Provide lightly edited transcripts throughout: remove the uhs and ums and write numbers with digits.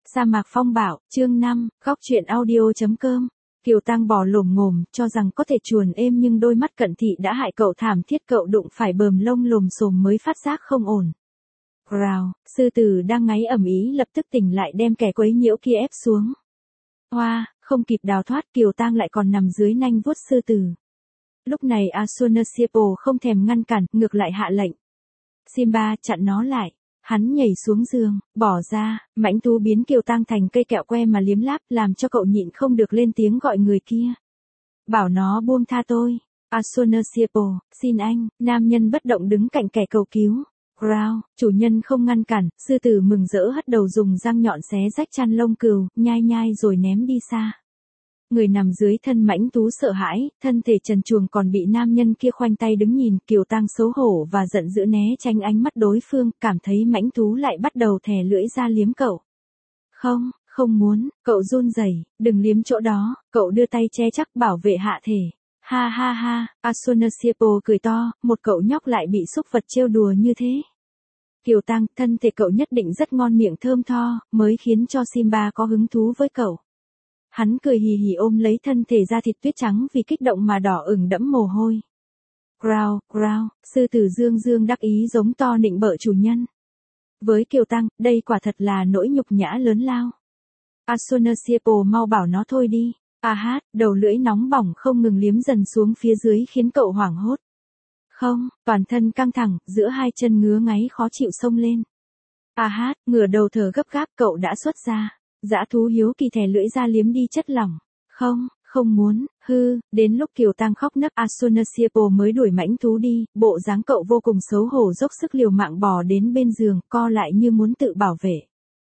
Sa mạc phong bạo, chương 5, góc truyện audio.com. Kiều Tăng bò lồm ngồm, cho rằng có thể chuồn êm nhưng đôi mắt cận thị đã hại cậu thảm thiết, cậu đụng phải bờm lông lồm xồm mới phát giác không ổn. Rào, sư tử đang ngáy ầm ĩ lập tức tỉnh lại đem kẻ quấy nhiễu kia ép xuống. Hoa, không kịp đào thoát Kiều Tăng lại còn nằm dưới nanh vuốt sư tử. Lúc này Asunasiapo không thèm ngăn cản, ngược lại hạ lệnh. Simba chặn nó lại. Hắn nhảy xuống giường, bỏ ra, mãnh thú biến Kiều Tăng thành cây kẹo que mà liếm láp làm cho cậu nhịn không được lên tiếng gọi người kia. Bảo nó buông tha tôi. Asunasiapo, xin anh, nam nhân bất động đứng cạnh kẻ cầu cứu. Growl, chủ nhân không ngăn cản, sư tử mừng rỡ hất đầu dùng răng nhọn xé rách chăn lông cừu, nhai nhai rồi ném đi xa. Người nằm dưới thân mãnh thú sợ hãi, thân thể trần truồng còn bị nam nhân kia khoanh tay đứng nhìn, Kiều Tăng xấu hổ và giận dữ né tránh ánh mắt đối phương, cảm thấy mãnh thú lại bắt đầu thè lưỡi ra liếm cậu. Không, không muốn, cậu run rẩy, đừng liếm chỗ đó, cậu đưa tay che chắc bảo vệ hạ thể. Ha ha ha, Asunasiapo cười to, một cậu nhóc lại bị súc vật trêu đùa như thế. Kiều Tăng, thân thể cậu nhất định rất ngon miệng thơm tho, mới khiến cho Simba có hứng thú với cậu. Hắn cười hì hì ôm lấy thân thể da thịt tuyết trắng vì kích động mà đỏ ửng đẫm mồ hôi. Growl, growl, sư tử dương dương đắc ý giống to nịnh bợ chủ nhân. Với Kiều Tăng, đây quả thật là nỗi nhục nhã lớn lao. Asunasiapo mau bảo nó thôi đi. Đầu lưỡi nóng bỏng không ngừng liếm dần xuống phía dưới khiến cậu hoảng hốt. Không, toàn thân căng thẳng, giữa hai chân ngứa ngáy khó chịu xông lên. Ngửa đầu thở gấp gáp cậu đã xuất ra. Dã thú hiếu kỳ thè lưỡi ra liếm đi chất lỏng. Không, không muốn, đến lúc Kiều Tăng khóc nấc Asunasiapo mới đuổi mãnh thú đi, bộ dáng cậu vô cùng xấu hổ dốc sức liều mạng bò đến bên giường, co lại như muốn tự bảo vệ.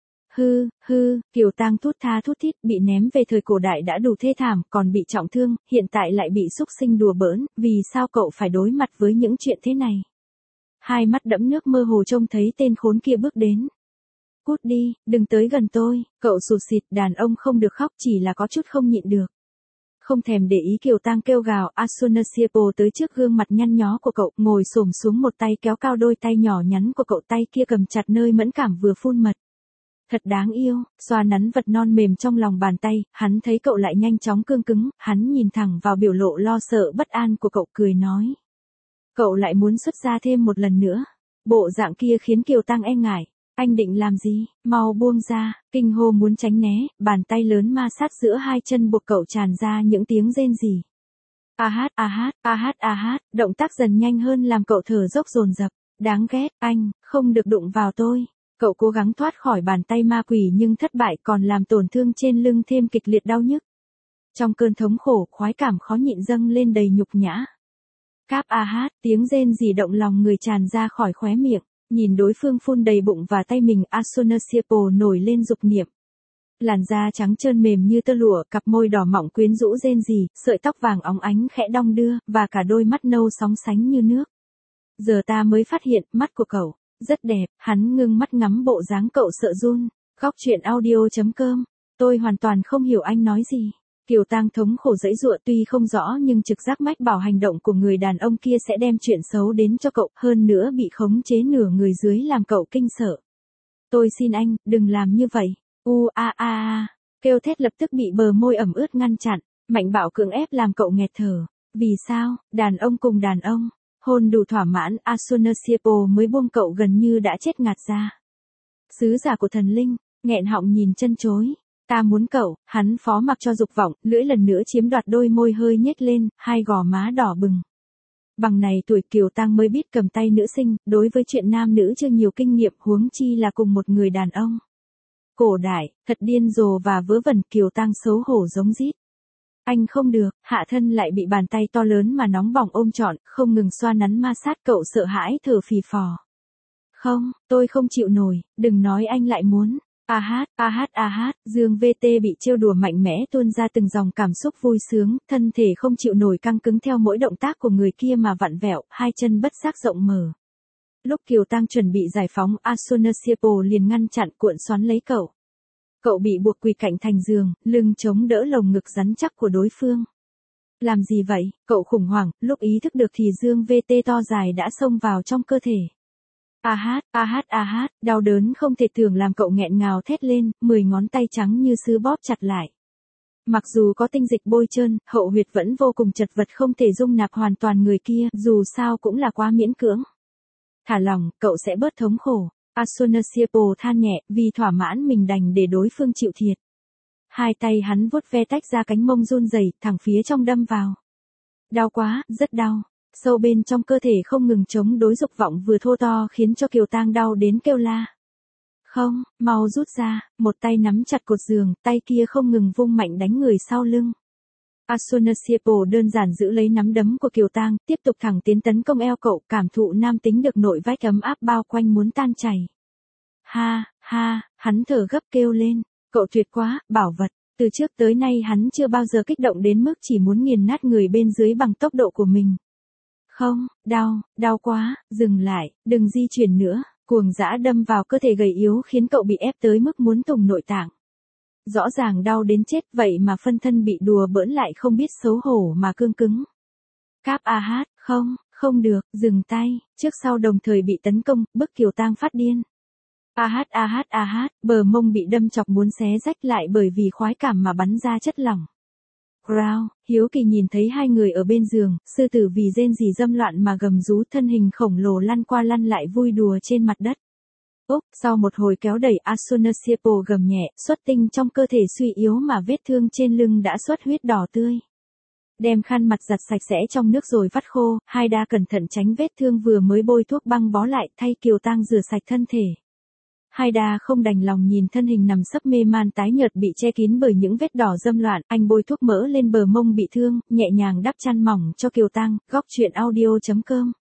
Kiều Tăng thút tha thút thít bị ném về thời cổ đại đã đủ thê thảm, còn bị trọng thương, hiện tại lại bị súc sinh đùa bỡn, vì sao cậu phải đối mặt với những chuyện thế này? Hai mắt đẫm nước mơ hồ trông thấy tên khốn kia bước đến. Cút đi, đừng tới gần tôi, cậu sụt sịt, đàn ông không được khóc chỉ là có chút không nhịn được. Không thèm để ý Kiều Tăng kêu gào, Asunasiapo tới trước gương mặt nhăn nhó của cậu, ngồi xổm xuống một tay kéo cao đôi tay nhỏ nhắn của cậu, tay kia cầm chặt nơi mẫn cảm vừa phun mật. Thật đáng yêu, xoa nắn vật non mềm trong lòng bàn tay, hắn thấy cậu lại nhanh chóng cương cứng, hắn nhìn thẳng vào biểu lộ lo sợ bất an của cậu cười nói. Cậu lại muốn xuất ra thêm một lần nữa. Bộ dạng kia khiến Kiều Tăng e ngại. Anh định làm gì, mau buông ra, kinh hô muốn tránh né, bàn tay lớn ma sát giữa hai chân buộc cậu tràn ra những tiếng rên rỉ. Động tác dần nhanh hơn làm cậu thở dốc dồn dập, đáng ghét, anh, không được đụng vào tôi. Cậu cố gắng thoát khỏi bàn tay ma quỷ nhưng thất bại còn làm tổn thương trên lưng thêm kịch liệt đau nhức. Trong cơn thống khổ, khoái cảm khó nhịn dâng lên đầy nhục nhã. Tiếng rên rỉ động lòng người tràn ra khỏi khóe miệng. Nhìn đối phương phun đầy bụng và tay mình, Asunasiapo nổi lên dục niệm. Làn da trắng trơn mềm như tơ lụa, cặp môi đỏ mọng quyến rũ rên rỉ, sợi tóc vàng óng ánh khẽ đong đưa, và cả đôi mắt nâu sóng sánh như nước. Giờ ta mới phát hiện, mắt của cậu rất đẹp, hắn ngưng mắt ngắm bộ dáng cậu sợ run. Góc truyện audio.com. Tôi hoàn toàn không hiểu anh nói gì. Kiều Tăng thống khổ giãy giụa, tuy không rõ nhưng trực giác mách bảo hành động của người đàn ông kia sẽ đem chuyện xấu đến cho cậu, hơn nữa bị khống chế nửa người dưới làm cậu kinh sợ. Tôi xin anh, đừng làm như vậy. Kêu thét lập tức bị bờ môi ẩm ướt ngăn chặn, mạnh bạo cưỡng ép làm cậu nghẹt thở. Vì sao, đàn ông cùng đàn ông, hôn đủ thỏa mãn, Asunasiapo mới buông cậu gần như đã chết ngạt ra. Sứ giả của thần linh, nghẹn họng nhìn chân chối. Ta muốn cậu, hắn phó mặc cho dục vọng, lưỡi lần nữa chiếm đoạt, đôi môi hơi nhếch lên, hai gò má đỏ bừng. Bằng này tuổi Kiều Tăng mới biết cầm tay nữ sinh, đối với chuyện nam nữ chưa nhiều kinh nghiệm, huống chi là cùng một người đàn ông. Cổ đại, thật điên rồ và vớ vẩn, Kiều Tăng xấu hổ giống rít. Anh không được, hạ thân lại bị bàn tay to lớn mà nóng bỏng ôm trọn, không ngừng xoa nắn ma sát, cậu sợ hãi thở phì phò. Không, tôi không chịu nổi, đừng nói anh lại muốn. Dương VT bị trêu đùa mạnh mẽ tuôn ra từng dòng cảm xúc vui sướng, thân thể không chịu nổi căng cứng theo mỗi động tác của người kia mà vặn vẹo, hai chân bất giác rộng mở. Lúc Kiều Tăng chuẩn bị giải phóng, Asunasiapo liền ngăn chặn cuộn xoắn lấy cậu. Cậu bị buộc quỳ cạnh thành giường, lưng chống đỡ lồng ngực rắn chắc của đối phương. Làm gì vậy, cậu khủng hoảng, lúc ý thức được thì Dương VT to dài đã xông vào trong cơ thể. A hát, đau đớn không thể tưởng làm cậu nghẹn ngào thét lên, 10 ngón tay trắng như sứ bóp chặt lại. Mặc dù có tinh dịch bôi trơn, hậu huyệt vẫn vô cùng chật vật không thể dung nạp hoàn toàn người kia, dù sao cũng là quá miễn cưỡng. Thả lòng, cậu sẽ bớt thống khổ. Asunasiapo than nhẹ, vì thỏa mãn mình đành để đối phương chịu thiệt. Hai tay hắn vuốt ve tách ra cánh mông run rẩy, thẳng phía trong đâm vào. Đau quá, rất đau. Sâu bên trong cơ thể không ngừng chống đối dục vọng vừa thô to khiến cho Kiều Tang đau đến kêu la. Không, mau rút ra, một tay nắm chặt cột giường, tay kia không ngừng vung mạnh đánh người sau lưng. Asunasiapo đơn giản giữ lấy nắm đấm của Kiều Tang, tiếp tục thẳng tiến tấn công eo cậu, cảm thụ nam tính được nội vách ấm áp bao quanh muốn tan chảy. Ha, ha, hắn thở gấp kêu lên, cậu tuyệt quá, bảo vật. Từ trước tới nay hắn chưa bao giờ kích động đến mức chỉ muốn nghiền nát người bên dưới bằng tốc độ của mình. Không, đau quá, dừng lại, đừng di chuyển nữa, cuồng dã đâm vào cơ thể gầy yếu khiến cậu bị ép tới mức muốn tùng nội tạng. Rõ ràng đau đến chết vậy mà phân thân bị đùa bỡn lại không biết xấu hổ mà cương cứng. Cáp a hát, không được, dừng tay, trước sau đồng thời bị tấn công, bức Kiều Tang phát điên. A hát, bờ mông bị đâm chọc muốn xé rách lại bởi vì khoái cảm mà bắn ra chất lỏng. Growl, hiếu kỳ nhìn thấy hai người ở bên giường, sư tử vì rên rỉ dâm loạn mà gầm rú thân hình khổng lồ lăn qua lăn lại vui đùa trên mặt đất. Sau một hồi kéo đẩy Asunasiapo gầm nhẹ, xuất tinh trong cơ thể suy yếu mà vết thương trên lưng đã xuất huyết đỏ tươi. Đem khăn mặt giặt sạch sẽ trong nước rồi vắt khô, Haida cẩn thận tránh vết thương vừa mới bôi thuốc băng bó lại thay Kiều Tang rửa sạch thân thể. Haida không đành lòng nhìn thân hình nằm sấp mê man tái nhợt bị che kín bởi những vết đỏ dâm loạn, anh bôi thuốc mỡ lên bờ mông bị thương, nhẹ nhàng đắp chăn mỏng cho Kiều Tang, góc truyện audio.com.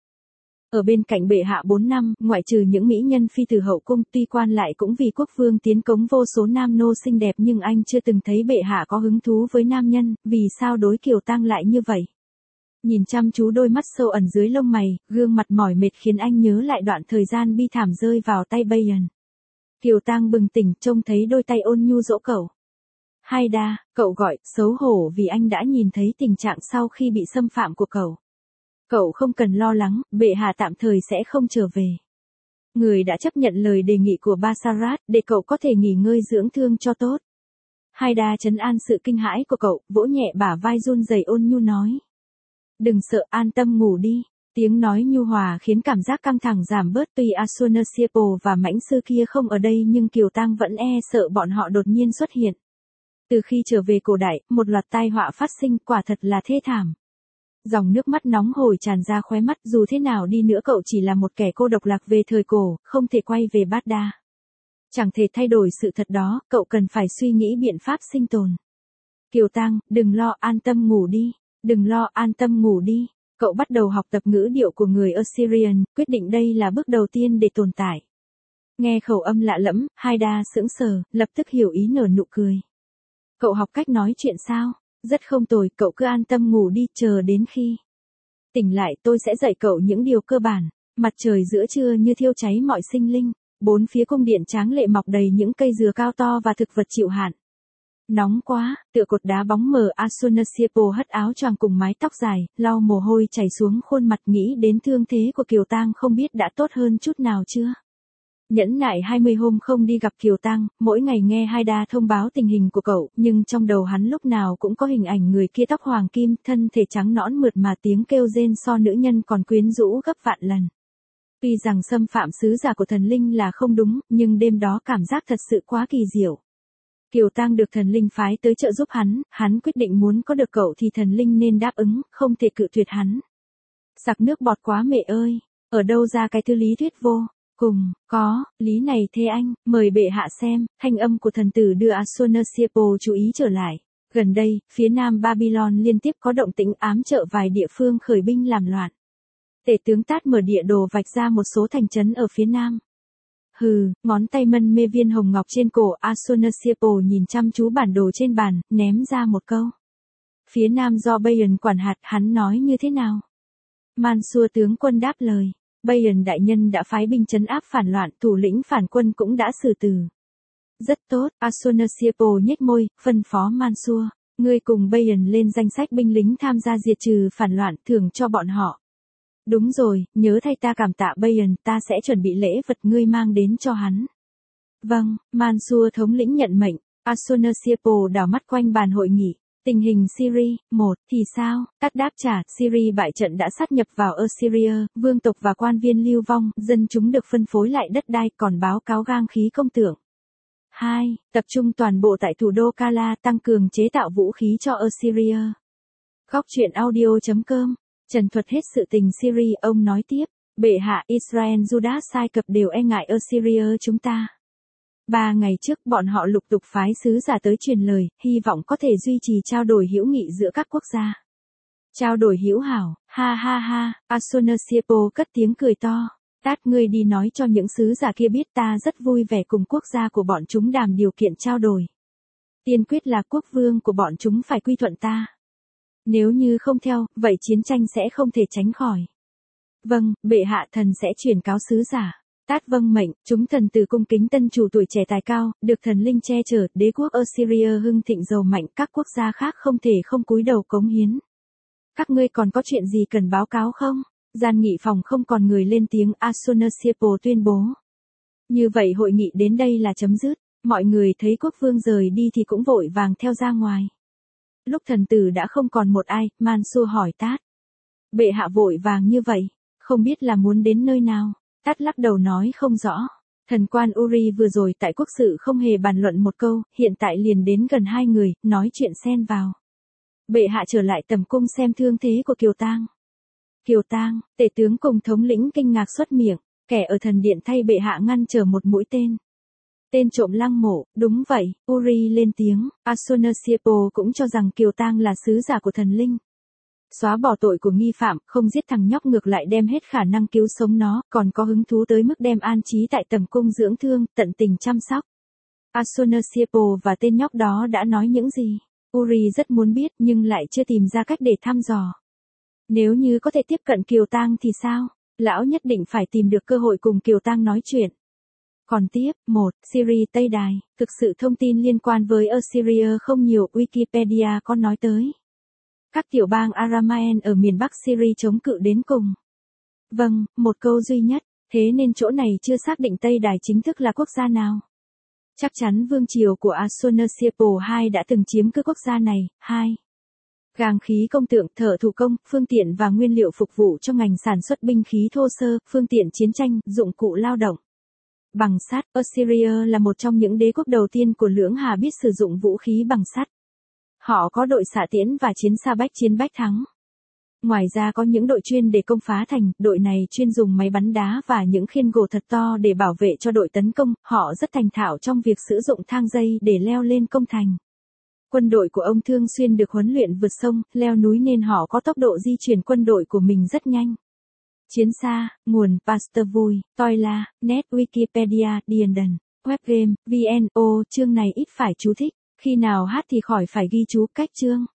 Ở bên cạnh bệ hạ 4 năm, ngoại trừ những mỹ nhân phi từ hậu cung, tuy quan lại cũng vì quốc vương tiến cống vô số nam nô xinh đẹp nhưng anh chưa từng thấy bệ hạ có hứng thú với nam nhân, vì sao đối Kiều Tang lại như vậy? Nhìn chăm chú đôi mắt sâu ẩn dưới lông mày, gương mặt mỏi mệt khiến anh nhớ lại đoạn thời gian bi thảm rơi vào tay Bayan. Kiều Tang bừng tỉnh, trông thấy đôi tay ôn nhu dỗ cậu. Haida, cậu gọi, xấu hổ vì anh đã nhìn thấy tình trạng sau khi bị xâm phạm của cậu. Cậu không cần lo lắng, bệ hạ tạm thời sẽ không trở về. Người đã chấp nhận lời đề nghị của Basarat để cậu có thể nghỉ ngơi dưỡng thương cho tốt. Haida trấn an sự kinh hãi của cậu, vỗ nhẹ bả vai run rẩy ôn nhu nói. Đừng sợ, an tâm ngủ đi. Tiếng nói nhu hòa khiến cảm giác căng thẳng giảm bớt tuy Asunasiapo và mãnh sư kia không ở đây nhưng Kiều Tang vẫn sợ bọn họ đột nhiên xuất hiện. Từ khi trở về cổ đại, một loạt tai họa phát sinh quả thật là thê thảm. Dòng nước mắt nóng hổi tràn ra khóe mắt dù thế nào đi nữa cậu chỉ là một kẻ cô độc lạc về thời cổ, không thể quay về Bát Đa. Chẳng thể thay đổi sự thật đó, cậu cần phải suy nghĩ biện pháp sinh tồn. Kiều Tang, đừng lo, an tâm ngủ đi. Đừng lo, an tâm ngủ đi. Cậu bắt đầu học tập ngữ điệu của người Assyrian, quyết định đây là bước đầu tiên để tồn tại. Nghe khẩu âm lạ lẫm, Haida sững sờ, lập tức hiểu ý nở nụ cười. Cậu học cách nói chuyện sao? Rất không tồi, cậu cứ an tâm ngủ đi, chờ đến khi tỉnh lại tôi sẽ dạy cậu những điều cơ bản. Mặt trời giữa trưa như thiêu cháy mọi sinh linh, bốn phía cung điện tráng lệ mọc đầy những cây dừa cao to và thực vật chịu hạn. Nóng quá, tựa cột đá bóng mờ Asunasiapo hất áo choàng cùng mái tóc dài, lau mồ hôi chảy xuống khuôn mặt nghĩ đến thương thế của Kiều Tang không biết đã tốt hơn chút nào chưa. Nhẫn nại 20 hôm không đi gặp Kiều Tang, mỗi ngày nghe Haida thông báo tình hình của cậu, nhưng trong đầu hắn lúc nào cũng có hình ảnh người kia tóc hoàng kim, thân thể trắng nõn mượt mà tiếng kêu rên so nữ nhân còn quyến rũ gấp vạn lần. Tuy rằng xâm phạm sứ giả của thần linh là không đúng, nhưng đêm đó cảm giác thật sự quá kỳ diệu. Kiều Tang được thần linh phái tới trợ giúp hắn quyết định muốn có được cậu thì thần linh nên đáp ứng, không thể cự tuyệt hắn. Sặc nước bọt quá mẹ ơi, ở đâu ra cái thứ lý thuyết vô cùng, có, lý này thê anh, mời bệ hạ xem, thanh âm của thần tử đưa Asunasiapo chú ý trở lại. Gần đây, phía nam Babylon liên tiếp có động tĩnh ám trợ vài địa phương khởi binh làm loạn. Tể tướng Tát mở địa đồ vạch ra một số thành trấn ở phía nam. Hừ, ngón tay mân mê viên hồng ngọc trên cổ Asunasiapo nhìn chăm chú bản đồ trên bàn, ném ra một câu. Phía nam do Bayan quản hạt, hắn nói như thế nào? Mansur tướng quân đáp lời. Bayan đại nhân đã phái binh trấn áp phản loạn, thủ lĩnh phản quân cũng đã xử tử. Rất tốt, Asunasiapo nhếch môi, phân phó Mansur. Ngươi cùng Bayan lên danh sách binh lính tham gia diệt trừ phản loạn, thưởng cho bọn họ Đúng rồi, nhớ thay ta cảm tạ Bayern, ta sẽ chuẩn bị lễ vật ngươi mang đến cho hắn. Vâng, Mansur thống lĩnh nhận mệnh. Ashurnasirpal đảo mắt quanh bàn hội nghị. Tình hình Syria, thì sao? Các đáp trả, Syria bại trận đã sát nhập vào Assyria, vương tộc và quan viên lưu vong, dân chúng được phân phối lại đất đai, còn báo cáo gang khí công tượng. 2. Tập trung toàn bộ tại thủ đô Kala, tăng cường chế tạo vũ khí cho Assyria. Góc truyện audio.com. Trần thuật hết sự tình Syria, ông nói tiếp. Bệ hạ, Israel, Judah, Sai Cập đều e ngại Assyria chúng ta. 3 ngày trước bọn họ lục tục phái sứ giả tới truyền lời, hy vọng có thể duy trì trao đổi hữu nghị giữa các quốc gia. Trao đổi hữu hảo, ha ha ha, Ashurnasirpal cất tiếng cười to. Tát, ngươi đi nói cho những sứ giả kia biết ta rất vui vẻ cùng quốc gia của bọn chúng đàm điều kiện trao đổi. Tiên quyết là quốc vương của bọn chúng phải quy thuận ta. Nếu như không theo, vậy chiến tranh sẽ không thể tránh khỏi. Vâng, bệ hạ, thần sẽ truyền cáo sứ giả. Tát vâng mệnh, chúng thần từ cung kính tân chủ tuổi trẻ tài cao, được thần linh che chở, đế quốc Assyria hưng thịnh giàu mạnh, các quốc gia khác không thể không cúi đầu cống hiến. Các ngươi còn có chuyện gì cần báo cáo không? Gian nghị phòng không còn người lên tiếng, Ashurnasirpal tuyên bố. Như vậy hội nghị đến đây là chấm dứt, mọi người thấy quốc vương rời đi thì cũng vội vàng theo ra ngoài. Lúc thần tử đã không còn một ai, Mansur hỏi Tát. Bệ hạ vội vàng như vậy, không biết là muốn đến nơi nào. Tát lắc đầu nói không rõ. Thần quan Uri vừa rồi tại quốc sự không hề bàn luận một câu, hiện tại liền đến gần 2 người, nói chuyện xen vào. Bệ hạ trở lại tầm cung xem thương thế của Kiều Tang. Kiều Tang, tể tướng cùng thống lĩnh kinh ngạc xuất miệng, kẻ ở thần điện thay bệ hạ ngăn trở một mũi tên. Tên trộm lăng mộ, đúng vậy, Uri lên tiếng, Ashurnasirpal cũng cho rằng Kiều Tang là sứ giả của thần linh. Xóa bỏ tội của nghi phạm, không giết thằng nhóc ngược lại đem hết khả năng cứu sống nó, còn có hứng thú tới mức đem an trí tại tầm cung dưỡng thương, tận tình chăm sóc. Ashurnasirpal và tên nhóc đó đã nói những gì? Uri rất muốn biết nhưng lại chưa tìm ra cách để thăm dò. Nếu như có thể tiếp cận Kiều Tang thì sao? Lão nhất định phải tìm được cơ hội cùng Kiều Tang nói chuyện. Còn tiếp, 1. Syria Tây Đài, thực sự thông tin liên quan với Assyria không nhiều, Wikipedia có nói tới. Các tiểu bang Aramaean ở miền Bắc Syria chống cự đến cùng. Vâng, một câu duy nhất, thế nên chỗ này chưa xác định Tây Đài chính thức là quốc gia nào. Chắc chắn vương triều của Ashurnasirpal II đã từng chiếm cứ quốc gia này. 2. Gang khí công tượng, thợ thủ công, phương tiện và nguyên liệu phục vụ cho ngành sản xuất binh khí thô sơ, phương tiện chiến tranh, dụng cụ lao động. Bằng sắt, Assyria là một trong những đế quốc đầu tiên của Lưỡng Hà biết sử dụng vũ khí bằng sắt. Họ có đội xạ tiễn và chiến xa bách chiến bách thắng. Ngoài ra có những đội chuyên để công phá thành, đội này chuyên dùng máy bắn đá và những khiên gỗ thật to để bảo vệ cho đội tấn công, họ rất thành thạo trong việc sử dụng thang dây để leo lên công thành. Quân đội của ông thường xuyên được huấn luyện vượt sông, leo núi nên họ có tốc độ di chuyển quân đội của mình rất nhanh. Chiến xa, nguồn, Pasteur Vui, Toila, Net, Wikipedia, Dienden, Webgame, VNO, chương này ít phải chú thích, khi nào hát thì khỏi phải ghi chú cách chương.